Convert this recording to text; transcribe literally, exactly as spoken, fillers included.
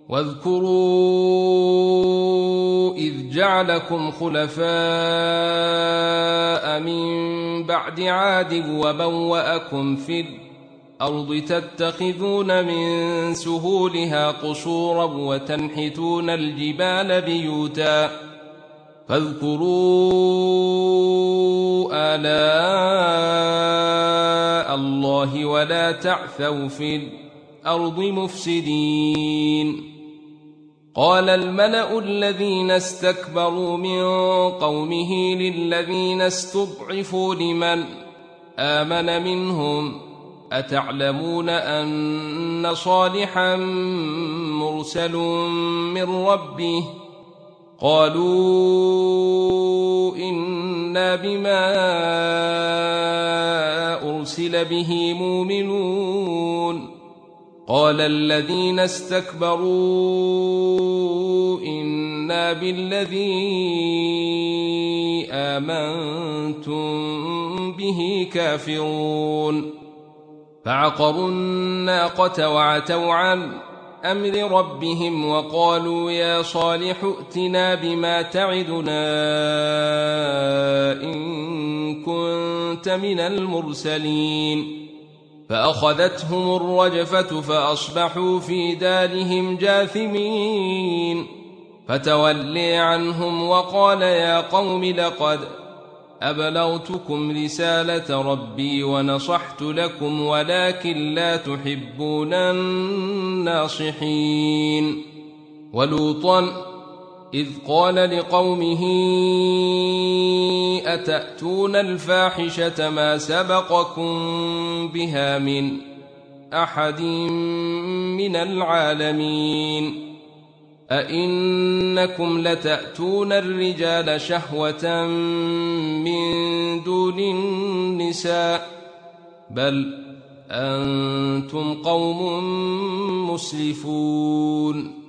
واذكروا إذ جعلكم خلفاء من بعد عاد وبوأكم في الأرض تتخذون من سهولها قصورا وتنحتون الجبال بيوتا فاذكروا آلاء الله ولا تعثوا في الأرض مفسدين. قال الملأ الذين استكبروا من قومه للذين استضعفوا لمن آمن منهم أتعلمون أن صالحا مرسل من ربه قالوا إنا بما أرسل به مؤمنون. قال الذين استكبروا إنا بالذي آمنتم به كافرون. فعقروا الناقة وعتوا عن أمر ربهم وقالوا يا صالح ائتنا بما تعدنا إن كنت من المرسلين. فأخذتهم الرجفة فأصبحوا في دارهم جاثمين. فتولي عنهم وقال يا قوم لقد أبلغتكم رسالة ربي ونصحت لكم ولكن لا تحبون الناصحين. ولوطا إذ قال لقومه أتأتون الفاحشة ما سبقكم بها من أحد من العالمين أئنكم لتأتون الرجال شهوة من دون النساء بل أنتم قوم مسرفون.